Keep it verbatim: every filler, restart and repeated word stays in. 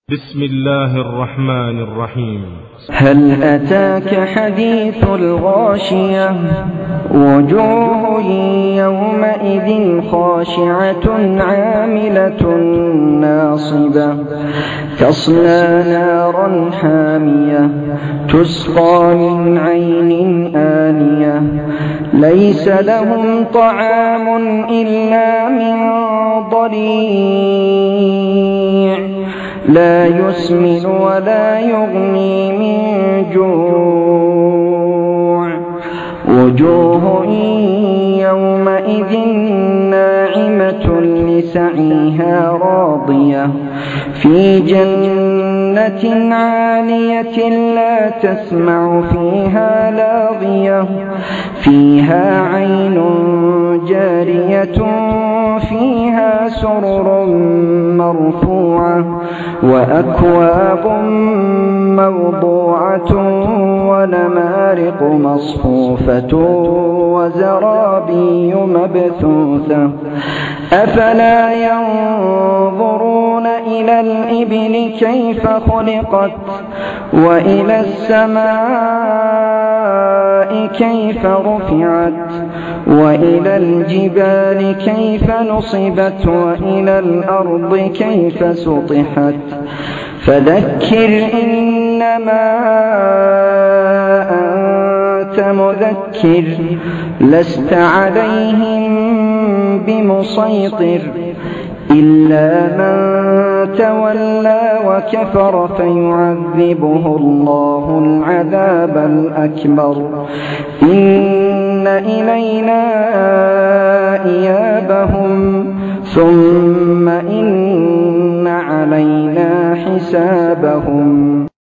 بسم الله الرحمن الرحيم. هل أتاك حديث الغاشية؟ وجوه يومئذ خاشعة عاملة ناصبة تصلى نارا حامية تسقى من عين آنية ليس لهم طعام إلا من ضريع لا يسمن ولا يغني من جوع وجوه يومئذ ناعمة لسعيها راضية في جنة عالية لا تسمع فيها لاغية فيها عين جارية فيها سرر مرفوعة وأكواب موضوعة ونمارق مصفوفة وزرابي مبثوثة أفلا ينظرون إلى الإبل كيف خلقت وإلى السماء كيف رفعت وإلى الجبال كيف نصبت وإلى الأرض كيف سطحت فذكر إنما أنت مذكر لست عليهم بمسيطر إلا من تولى وكفر فيعذبه الله العذاب الأكبر إن إلينا إيابهم ثم إن علينا حسابهم.